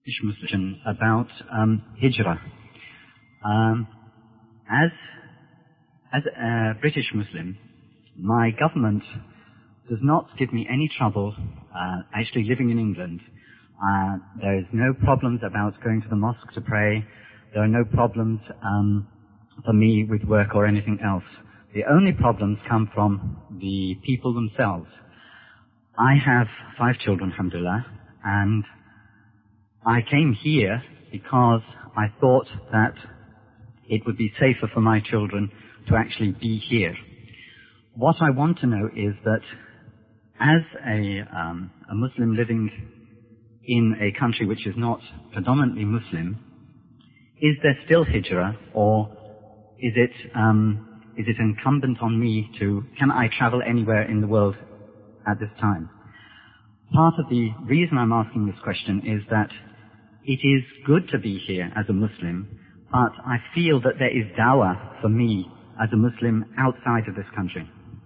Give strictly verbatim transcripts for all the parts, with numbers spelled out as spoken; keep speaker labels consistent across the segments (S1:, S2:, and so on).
S1: Muslim about um, hijrah. Um, as as a British Muslim, my government does not give me any trouble uh, actually living in England. Uh, there is no problems about going to the mosque to pray. There are no problems um, for me with work or anything else. The only problems come from the people themselves. I have five children, alhamdulillah, and I came here because I thought that it would be safer for my children to actually be here. What I want to know is that as a, um, a Muslim living in a country which is not predominantly Muslim, is there still hijrah, or is it, um, is it incumbent on me to, can I travel anywhere in the world at this time? Part of the reason I'm asking this question is that it is good to be here as a Muslim, but I feel that there is dawah for me as a Muslim outside of this country.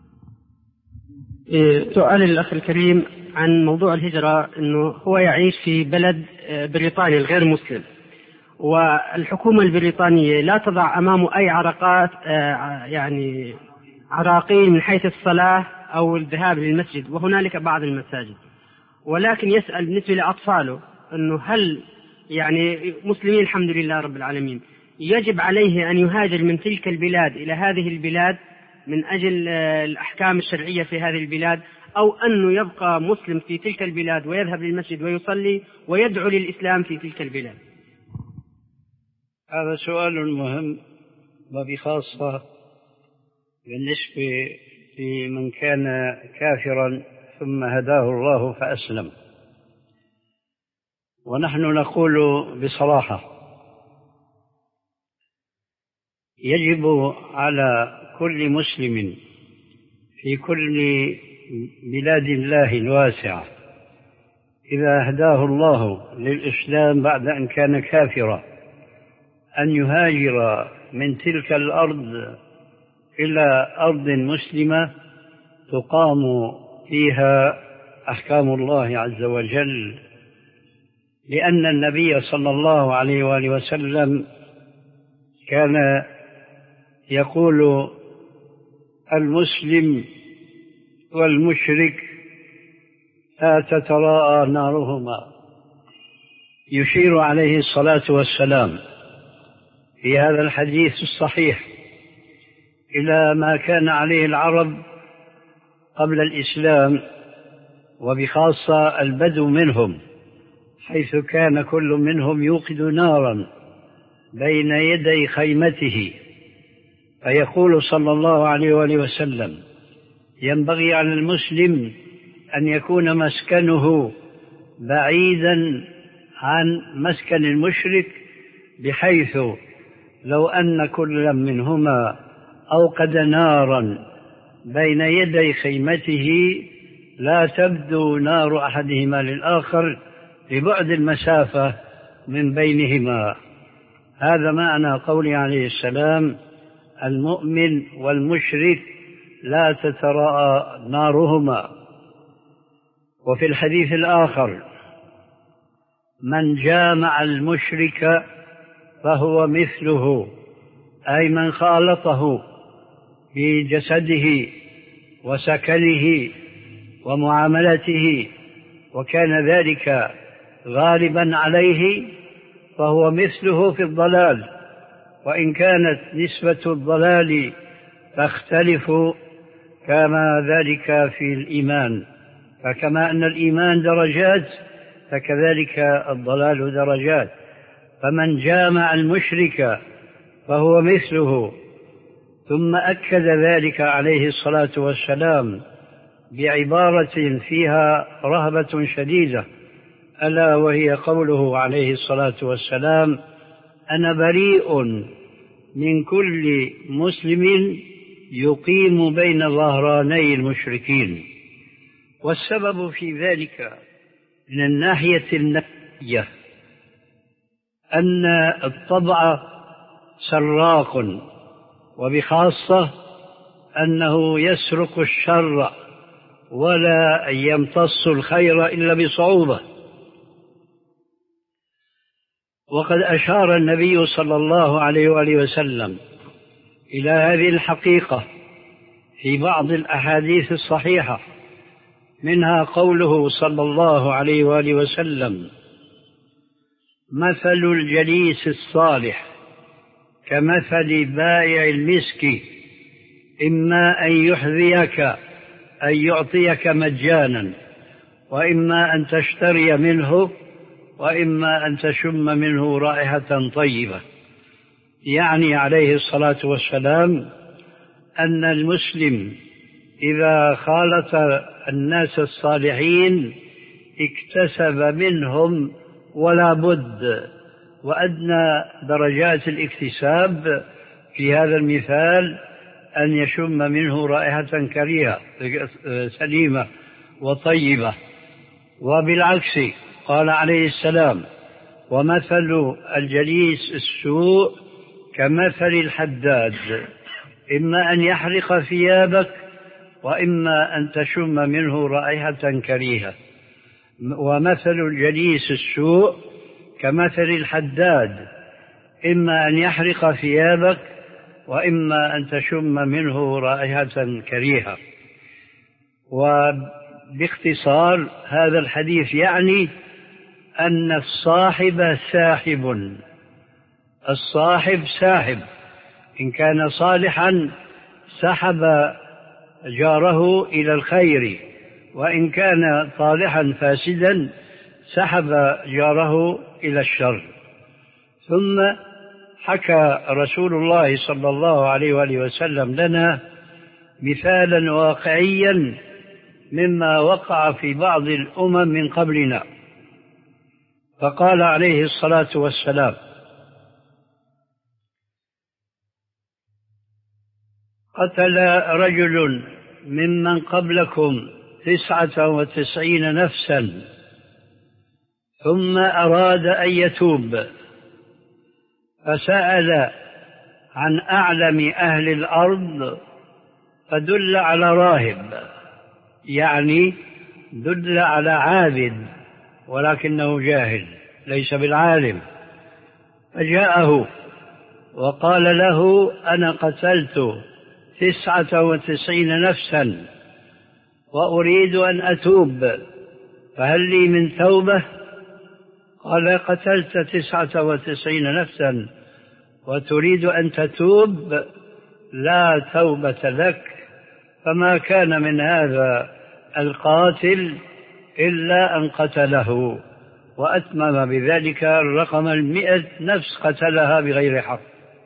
S2: سؤال الأخ الكريم عن موضوع الهجرة أنه هو يعيش في بلد بريطاني الغير مسلم، والحكومة البريطانية لا تضع أمامه أي عراقات يعني عراقيل من حيث الصلاة أو الذهاب للمسجد، وهنالك بعض المساجد، ولكن يسأل بالنسبة لأطفاله أنه هل يعني مسلمين الحمد لله رب العالمين يجب عليه أن يهاجر من تلك البلاد إلى هذه البلاد من أجل الأحكام الشرعية في هذه البلاد، أو أنه يبقى مسلم في تلك البلاد ويذهب للمسجد ويصلي ويدعو للإسلام في تلك البلاد؟
S3: هذا سؤال مهم، وبخاصة بالنسبة لمن كان كافرا ثم هداه الله فأسلم. ونحن نقول بصراحة يجب على كل مسلم في كل بلاد الله الواسعة إذا هداه الله للإسلام بعد أن كان كافرا أن يهاجر من تلك الأرض إلى أرض مسلمة تقام فيها أحكام الله عز وجل، لأن النبي صلى الله عليه وآله وسلم كان يقول المسلم والمشرك لا تتراءى نارهما، يشير عليه الصلاة والسلام في هذا الحديث الصحيح إلى ما كان عليه العرب قبل الإسلام، وبخاصة البدو منهم، حيث كان كل منهم يوقد نارا بين يدي خيمته، فيقول صلى الله عليه وآله وسلم ينبغي على المسلم أن يكون مسكنه بعيدا عن مسكن المشرك، بحيث لو أن كل منهما أوقد نارا بين يدي خيمته لا تبدو نار أحدهما للآخر لبعد المسافة من بينهما. هذا معنى قوله عليه السلام المؤمن والمشرك لا تتراءى نارهما. وفي الحديث الآخر من جامع المشرك فهو مثله، أي من خالطه بجسده وسكنه ومعاملته وكان ذلك غالبا عليه فهو مثله في الضلال، وإن كانت نسبة الضلال تختلف كما ذلك في الإيمان، فكما أن الإيمان درجات فكذلك الضلال درجات. فمن جامع المشرك فهو مثله، ثم أكد ذلك عليه الصلاة والسلام بعبارة فيها رهبة شديدة، ألا وهي قوله عليه الصلاة والسلام أنا بريء من كل مسلم يقيم بين ظهراني المشركين. والسبب في ذلك من الناحية النفسية أن الطبع سراق، وبخاصة أنه يسرق الشر ولا يمتص الخير إلا بصعوبة. وقد أشار النبي صلى الله عليه وآله وسلم إلى هذه الحقيقة في بعض الأحاديث الصحيحة، منها قوله صلى الله عليه وآله وسلم: مثل الجليس الصالح كمثل بائع المسك، إما أن يحذيك أن يعطيك مجانا، وإما أن تشتري منه، وإما أن تشم منه رائحة طيبة. يعني عليه الصلاة والسلام أن المسلم إذا خالط الناس الصالحين اكتسب منهم ولا بد، وأدنى درجات الاكتساب في هذا المثال أن يشم منه رائحة كريهة سليمة وطيبة. وبالعكس قال عليه السلام: ومثل الجليس السوء كمثل الحداد، إما أن يحرق ثيابك، وإما أن تشم منه رائحة كريهة. ومثل الجليس السوء كمثل الحداد، إما أن يحرق ثيابك، وإما أن تشم منه رائحة كريهة. وباختصار هذا الحديث يعني أن الصاحب ساحب، الصاحب ساحب، إن كان صالحا سحب جاره إلى الخير، وإن كان صالحا فاسدا سحب جاره إلى الشر. ثم حكى رسول الله صلى الله عليه وآله وسلم لنا مثالا واقعيا مما وقع في بعض الأمم من قبلنا، فقال عليه الصلاة والسلام: قتل رجل ممن قبلكم تسعة وتسعين نفسا ثم أراد أن يتوب، فسأل عن أعلم أهل الأرض فدل على راهب، يعني دل على عابد ولكنه جاهل ليس بالعالم، فجاءه وقال له: أنا قتلت تسعة وتسعين نفسا وأريد أن أتوب، فهل لي من توبة؟ قال: قتلت تسعة وتسعين نفسا وتريد أن تتوب؟ لا توبة لك. فما كان من هذا القاتل إلا أن قتله، وأتمم بذلك الرقم المئة نفس قتلها بغير حق.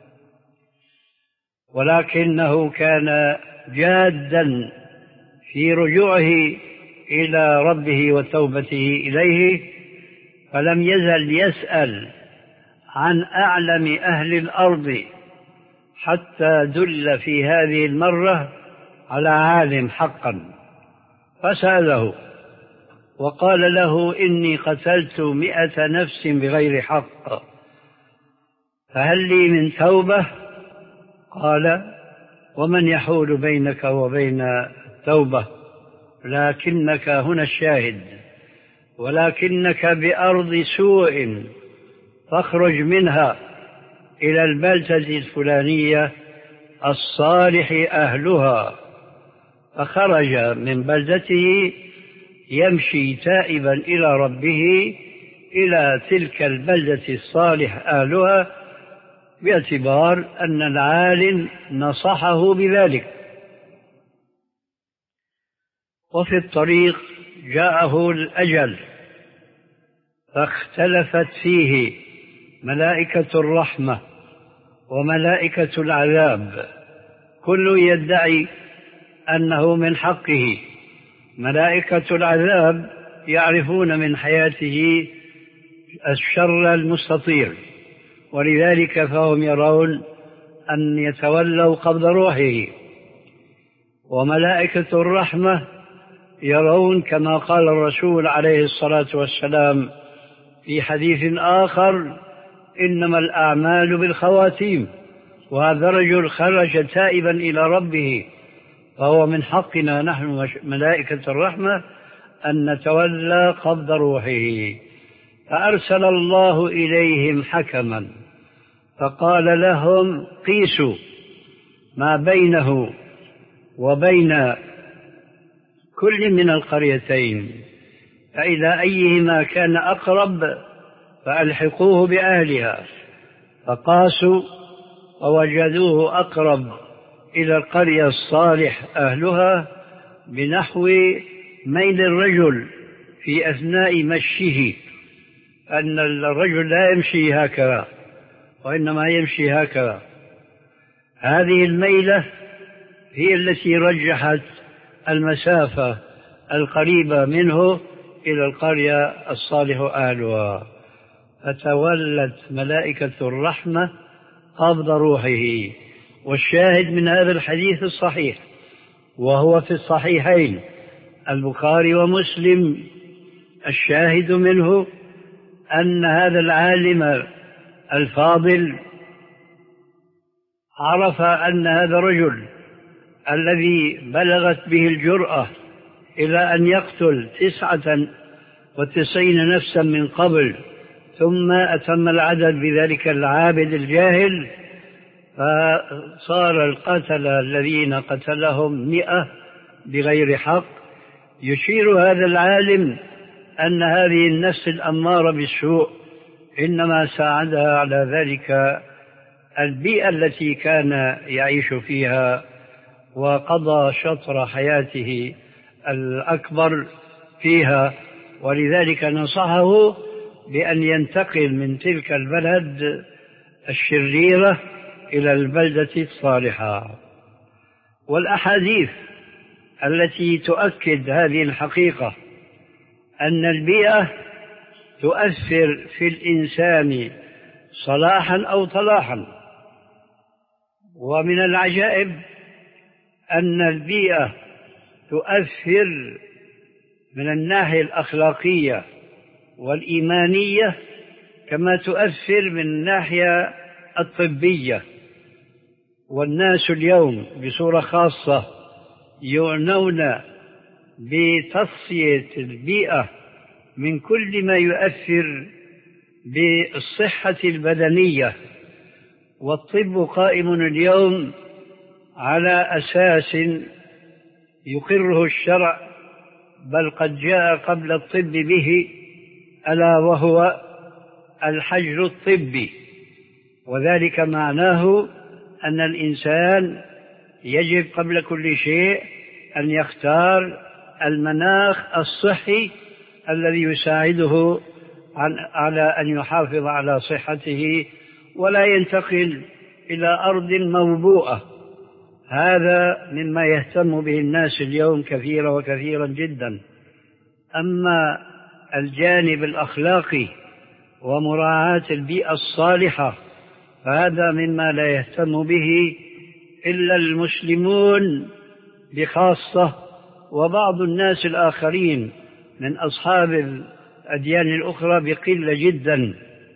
S3: ولكنه كان جادا في رجوعه إلى ربه وتوبته إليه، فلم يزل يسأل عن أعلم أهل الأرض حتى دل في هذه المرة على عالم حقا، فسأله وقال له: إني قتلت مئة نفس بغير حق، فهل لي من توبة؟ قال: ومن يحول بينك وبين التوبة؟ لكنك هنا الشاهد، ولكنك بأرض سوء، فاخرج منها إلى البلدة الفلانية الصالح أهلها. فخرج من بلدته يمشي تائبا إلى ربه إلى تلك البلدة الصالح أهلها، باعتبار أن العالم نصحه بذلك. وفي الطريق جاءه الأجل، فاختلفت فيه ملائكة الرحمة وملائكة العذاب، كل يدعي أنه من حقه. ملائكة العذاب يعرفون من حياته الشر المستطير، ولذلك فهم يرون أن يتولوا قبض روحه. وملائكة الرحمة يرون كما قال الرسول عليه الصلاة والسلام في حديث آخر: إنما الأعمال بالخواتيم. وهذا رجل خرج تائبا إلى ربه، فهو من حقنا نحن ملائكة الرحمة أن نتولى قبض روحه. فأرسل الله إليهم حكما فقال لهم قيسوا ما بينه وبين كل من القريتين، فإذا أيهما كان أقرب فألحقوه بأهلها، فقاسوا ووجدوه أقرب إلى القرية الصالح أهلها بنحو ميل الرجل في أثناء مشيه، أن الرجل لا يمشي هكذا وإنما يمشي هكذا. هذه الميلة هي التي رجحت المسافة القريبة منه إلى القرية الصالح أهلها، فتولت ملائكة الرحمة قبض روحه. والشاهد من هذا الحديث الصحيح وهو في الصحيحين البخاري ومسلم، الشاهد منه أن هذا العالم الفاضل عرف أن هذا الرجل الذي بلغت به الجرأة إلى أن يقتل تسعة وتسعين نفسا من قبل ثم أتم العدد بذلك العابد الجاهل، فصار القتلة الذين قتلهم مئة بغير حق. يشير هذا العالم أن هذه النفس الأمارة بالسوء إنما ساعدها على ذلك البيئة التي كان يعيش فيها، وقضى شطر حياته الأكبر فيها، ولذلك نصحه بأن ينتقل من تلك البلد الشريرة إلى البلدة الصالحة. والأحاديث التي تؤكد هذه الحقيقة أن البيئة تؤثر في الإنسان صلاحا أو طلاحا. ومن العجائب أن البيئة تؤثر من الناحية الأخلاقية والإيمانية كما تؤثر من الناحية الطبية. والناس اليوم بصورة خاصة يعنون بتصفية البيئة من كل ما يؤثر بالصحة البدنية، والطب قائم اليوم على أساس يقره الشرع، بل قد جاء قبل الطب به، ألا وهو الحجر الطبي. وذلك معناه أن الإنسان يجب قبل كل شيء أن يختار المناخ الصحي الذي يساعده على أن يحافظ على صحته ولا ينتقل إلى أرض موبوءة. هذا مما يهتم به الناس اليوم كثيرا وكثيرا جدا. أما الجانب الأخلاقي ومراعاة البيئة الصالحة فهذا مما لا يهتم به إلا المسلمون بخاصة، وبعض الناس الآخرين من أصحاب الأديان الأخرى بقلة جدا.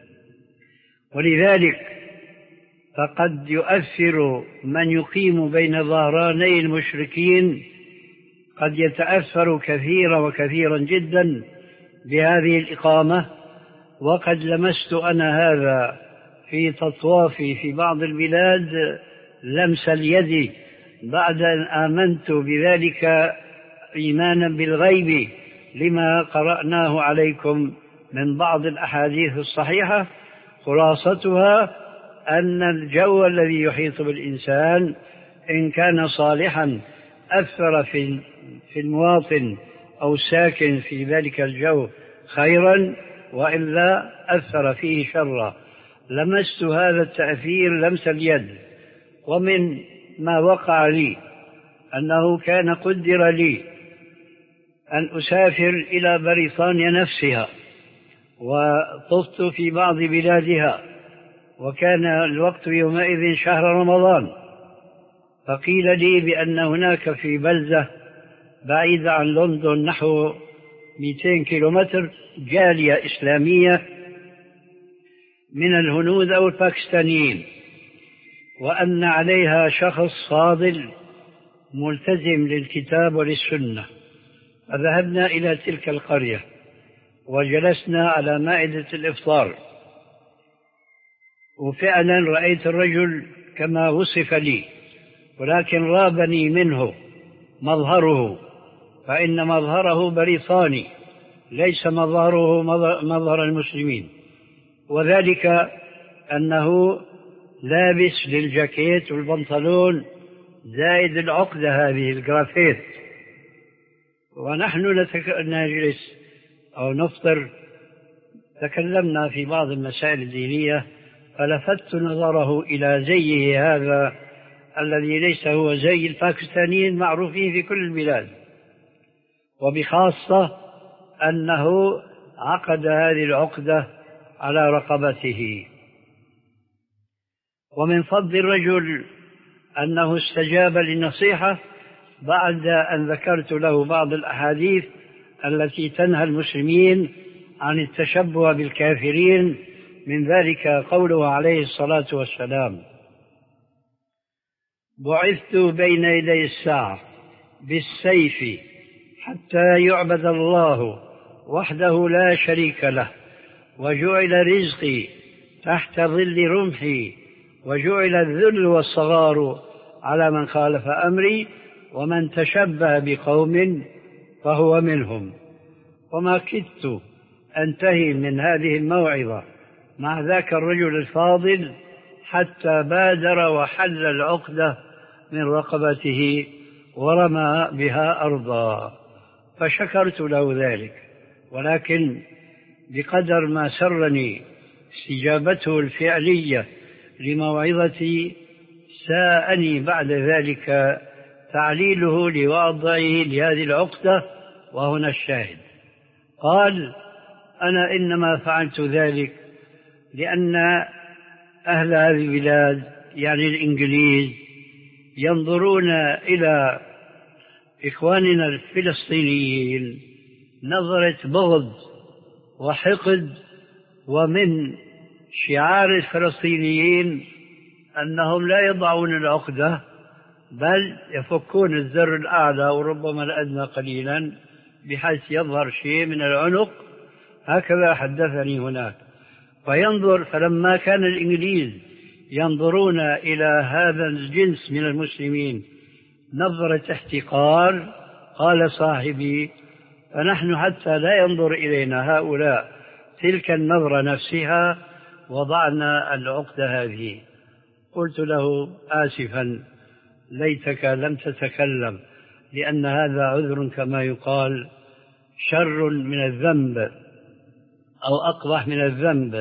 S3: ولذلك فقد يؤثر من يقيم بين ظهراني المشركين، قد يتأثر كثيرا وكثيرا جدا بهذه الإقامة. وقد لمست أنا هذا في تطوافي في بعض البلاد لمس اليد بعد أن آمنت بذلك إيمانا بالغيب لما قرأناه عليكم من بعض الأحاديث الصحيحة. خلاصتها أن الجو الذي يحيط بالإنسان إن كان صالحا أثر في في المواطن أو ساكن في ذلك الجو خيرا، وإلا أثر فيه شرا. لمست هذا التأثير لمس اليد. ومن ما وقع لي أنه كان قدر لي أن أسافر إلى بريطانيا نفسها، وطفت في بعض بلادها، وكان الوقت يومئذ شهر رمضان. فقيل لي بأن هناك في بلدة بعيدة عن لندن نحو مئتين كيلومتر جالية إسلامية من الهنود أو الباكستانيين، وأن عليها شخص فاضل ملتزم للكتاب وللسنة. فذهبنا إلى تلك القرية وجلسنا على مائدة الإفطار، وفعلا رأيت الرجل كما وصف لي، ولكن رابني منه مظهره، فإن مظهره بريطاني ليس مظهره مظهر المسلمين، وذلك أنه لابس للجاكيت والبنطلون زائد العقدة هذه الجرافيت، ونحن نجلس أو نفطر تكلمنا في بعض المسائل الدينية، فلفت نظره إلى زيه هذا الذي ليس هو زي الباكستانيين المعروفين في كل البلاد، وبخاصة أنه عقد هذه العقدة على رقبته. ومن فضل الرجل أنه استجاب للنصيحة بعد أن ذكرت له بعض الأحاديث التي تنهى المسلمين عن التشبه بالكافرين، من ذلك قوله عليه الصلاة والسلام: بعثت بين يدي الساعة بالسيف حتى يعبد الله وحده لا شريك له، وجعل رزقي تحت ظل رمحي، وجعل الذل والصغار على من خالف أمري، ومن تشبه بقوم فهو منهم. وما كدت أنتهي من هذه الموعظة مع ذاك الرجل الفاضل حتى بادر وحل العقدة من رقبته ورمى بها أرضا، فشكرت له ذلك، ولكن بقدر ما سرني استجابته الفعلية لموعظتي ساءني بعد ذلك تعليله لوضعه لهذه العقدة. وهنا الشاهد، قال: أنا إنما فعلت ذلك لأن أهل هذه البلاد يعني الإنجليز ينظرون إلى إخواننا الفلسطينيين نظرة بغض وحقد، ومن شعار الفلسطينيين أنهم لا يضعون العقدة بل يفكون الزر الأعلى وربما الأدنى قليلا بحيث يظهر شيء من العنق. هكذا حدثني هناك. فينظر فلما كان الإنجليز ينظرون إلى هذا الجنس من المسلمين نظرة احتقار، قال صاحبي: فنحن حتى لا ينظر إلينا هؤلاء تلك النظرة نفسها وضعنا العقدة هذه. قلت له: آسفا، ليتك لم تتكلم، لأن هذا عذر كما يقال شر من الذنب أو أقبح من الذنب.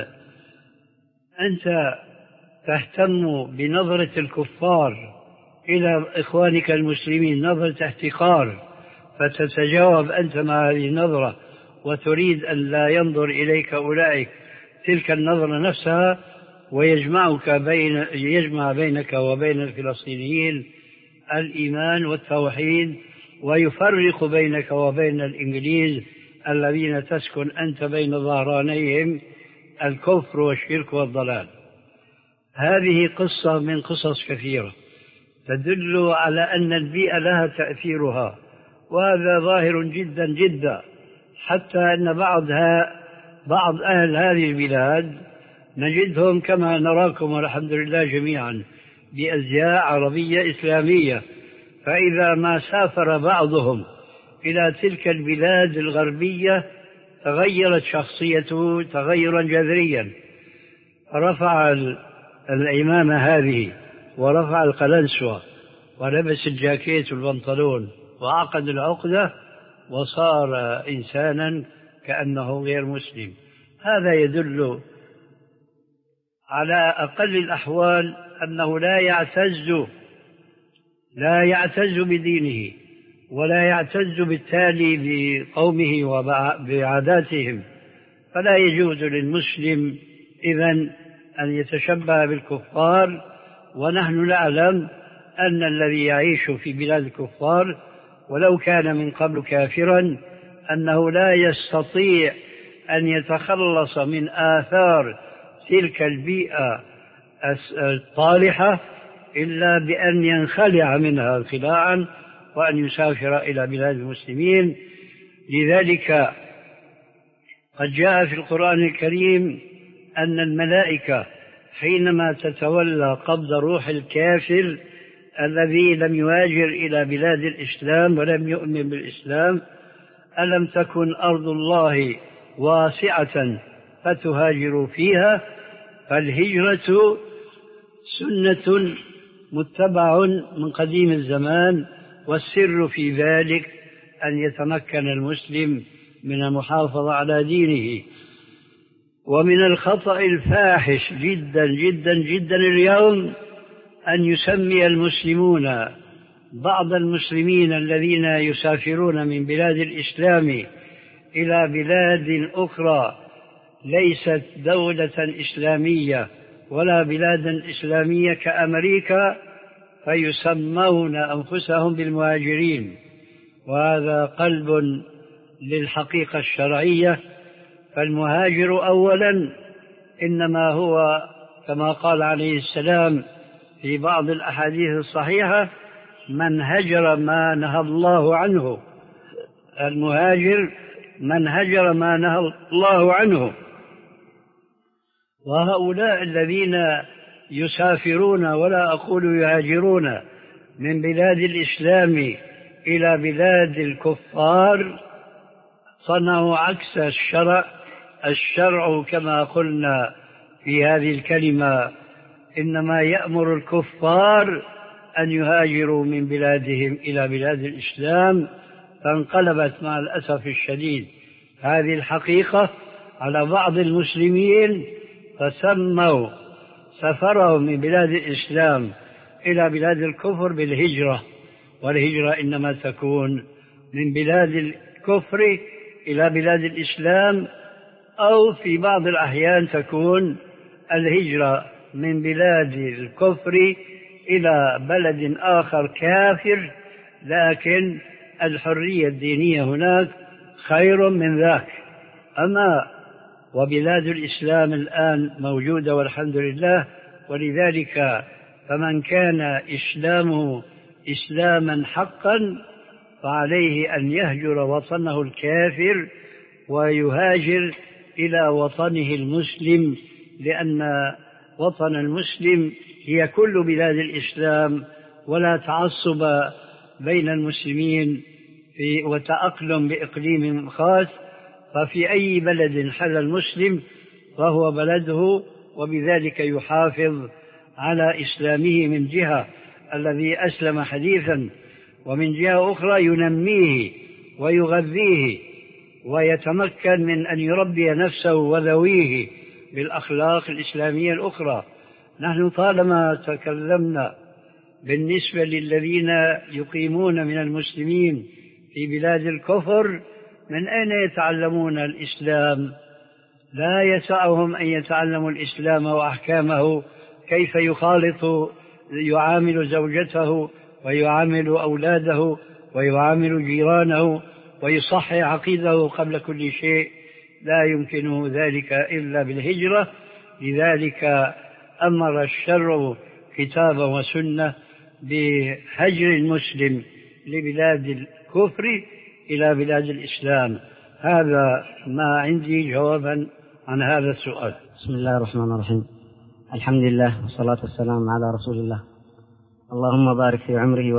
S3: أنت تهتم بنظرة الكفار إلى إخوانك المسلمين نظرة احتقار، فتتجاوب أنت مع هذه النظرة وتريد أن لا ينظر إليك أولئك تلك النظرة نفسها، ويجمعك بين يجمع بينك وبين الفلسطينيين الإيمان والتوحيد، ويفرق بينك وبين الإنجليز الذين تسكن أنت بين ظهرانيهم الكفر والشرك والضلال. هذه قصة من قصص كثيرة تدل على أن البيئة لها تأثيرها، وهذا ظاهر جدا جدا، حتى أن بعضها بعض أهل هذه البلاد نجدهم كما نراكم والحمد لله جميعا بأزياء عربية إسلامية، فإذا ما سافر بعضهم إلى تلك البلاد الغربية تغيرت شخصيته تغيرا جذريا، رفع العمامة هذه ورفع القلنسوة ولبس الجاكيت والبنطلون وعقد العقدة وصار إنسانا كأنه غير مسلم. هذا يدل على أقل الأحوال أنه لا يعتز لا يعتز بدينه ولا يعتز بالتالي بقومه وبعاداتهم، فلا يجوز للمسلم إذن أن يتشبه بالكفار. ونحن نعلم أن الذي يعيش في بلاد الكفار ولو كان من قبل كافرا أنه لا يستطيع أن يتخلص من آثار تلك البيئة الطالحة إلا بأن ينخلع منها انخلاعا وأن يسافر إلى بلاد المسلمين. لذلك قد جاء في القرآن الكريم أن الملائكة حينما تتولى قبض روح الكافر الذي لم يهاجر إلى بلاد الإسلام ولم يؤمن بالإسلام، ألم تكن أرض الله واسعة فتهاجروا فيها، فالهجرة سنة متبع من قديم الزمان، والسر في ذلك أن يتمكن المسلم من المحافظة على دينه. ومن الخطأ الفاحش جدا جدا جدا اليوم أن يسمي المسلمون بعض المسلمين الذين يسافرون من بلاد الإسلام إلى بلاد أخرى ليست دولة إسلامية ولا بلادا إسلامية كأمريكا، فيسمون أنفسهم بالمهاجرين، وهذا قلب للحقيقة الشرعية. فالمهاجر أولا إنما هو كما قال عليه السلام في بعض الأحاديث الصحيحة: من هجر ما نهى الله عنه. المهاجر من هجر ما نهى الله عنه. وهؤلاء الذين يسافرون ولا أقول يهاجرون من بلاد الإسلام إلى بلاد الكفار صنعوا عكس الشرع. الشرع كما قلنا في هذه الكلمة إنما يأمر الكفار أن يهاجروا من بلادهم إلى بلاد الإسلام، فانقلبت مع الأسف الشديد هذه الحقيقة على بعض المسلمين، فسموا سفرهم من بلاد الإسلام إلى بلاد الكفر بالهجرة، والهجرة إنما تكون من بلاد الكفر إلى بلاد الإسلام، أو في بعض الأحيان تكون الهجرة من بلاد الكفر إلى بلد آخر كافر، لكن الحرية الدينية هناك خير من ذاك. أما وبلاد الإسلام الآن موجودة والحمد لله، ولذلك فمن كان إسلامه إسلاما حقا فعليه أن يهجر وطنه الكافر ويهاجر إلى وطنه المسلم، لأن وطن المسلم هي كل بلاد الإسلام، ولا تعصب بين المسلمين في وتأقلم بإقليم خاص. ففي أي بلد حل المسلم فهو بلده، وبذلك يحافظ على إسلامه من جهة الذي أسلم حديثا، ومن جهة أخرى ينميه ويغذيه ويتمكن من أن يربي نفسه وذويه بالأخلاق الإسلامية الأخرى. نحن طالما تكلمنا بالنسبة للذين يقيمون من المسلمين في بلاد الكفر، من أين يتعلمون الإسلام؟ لا يسعهم أن يتعلموا الإسلام وأحكامه، كيف يخالط يعامل زوجته ويعامل أولاده ويعامل جيرانه ويصحح عقيدته قبل كل شيء. لا يمكنه ذلك إلا بالهجرة. لذلك أمر الشرع كتابا وسنة بهجر المسلم لبلاد الكفر إلى بلاد الإسلام. هذا ما عندي جوابا عن هذا السؤال.
S2: بسم الله الرحمن الرحيم. الحمد لله والصلاة والسلام على رسول الله. اللهم بارك في عمره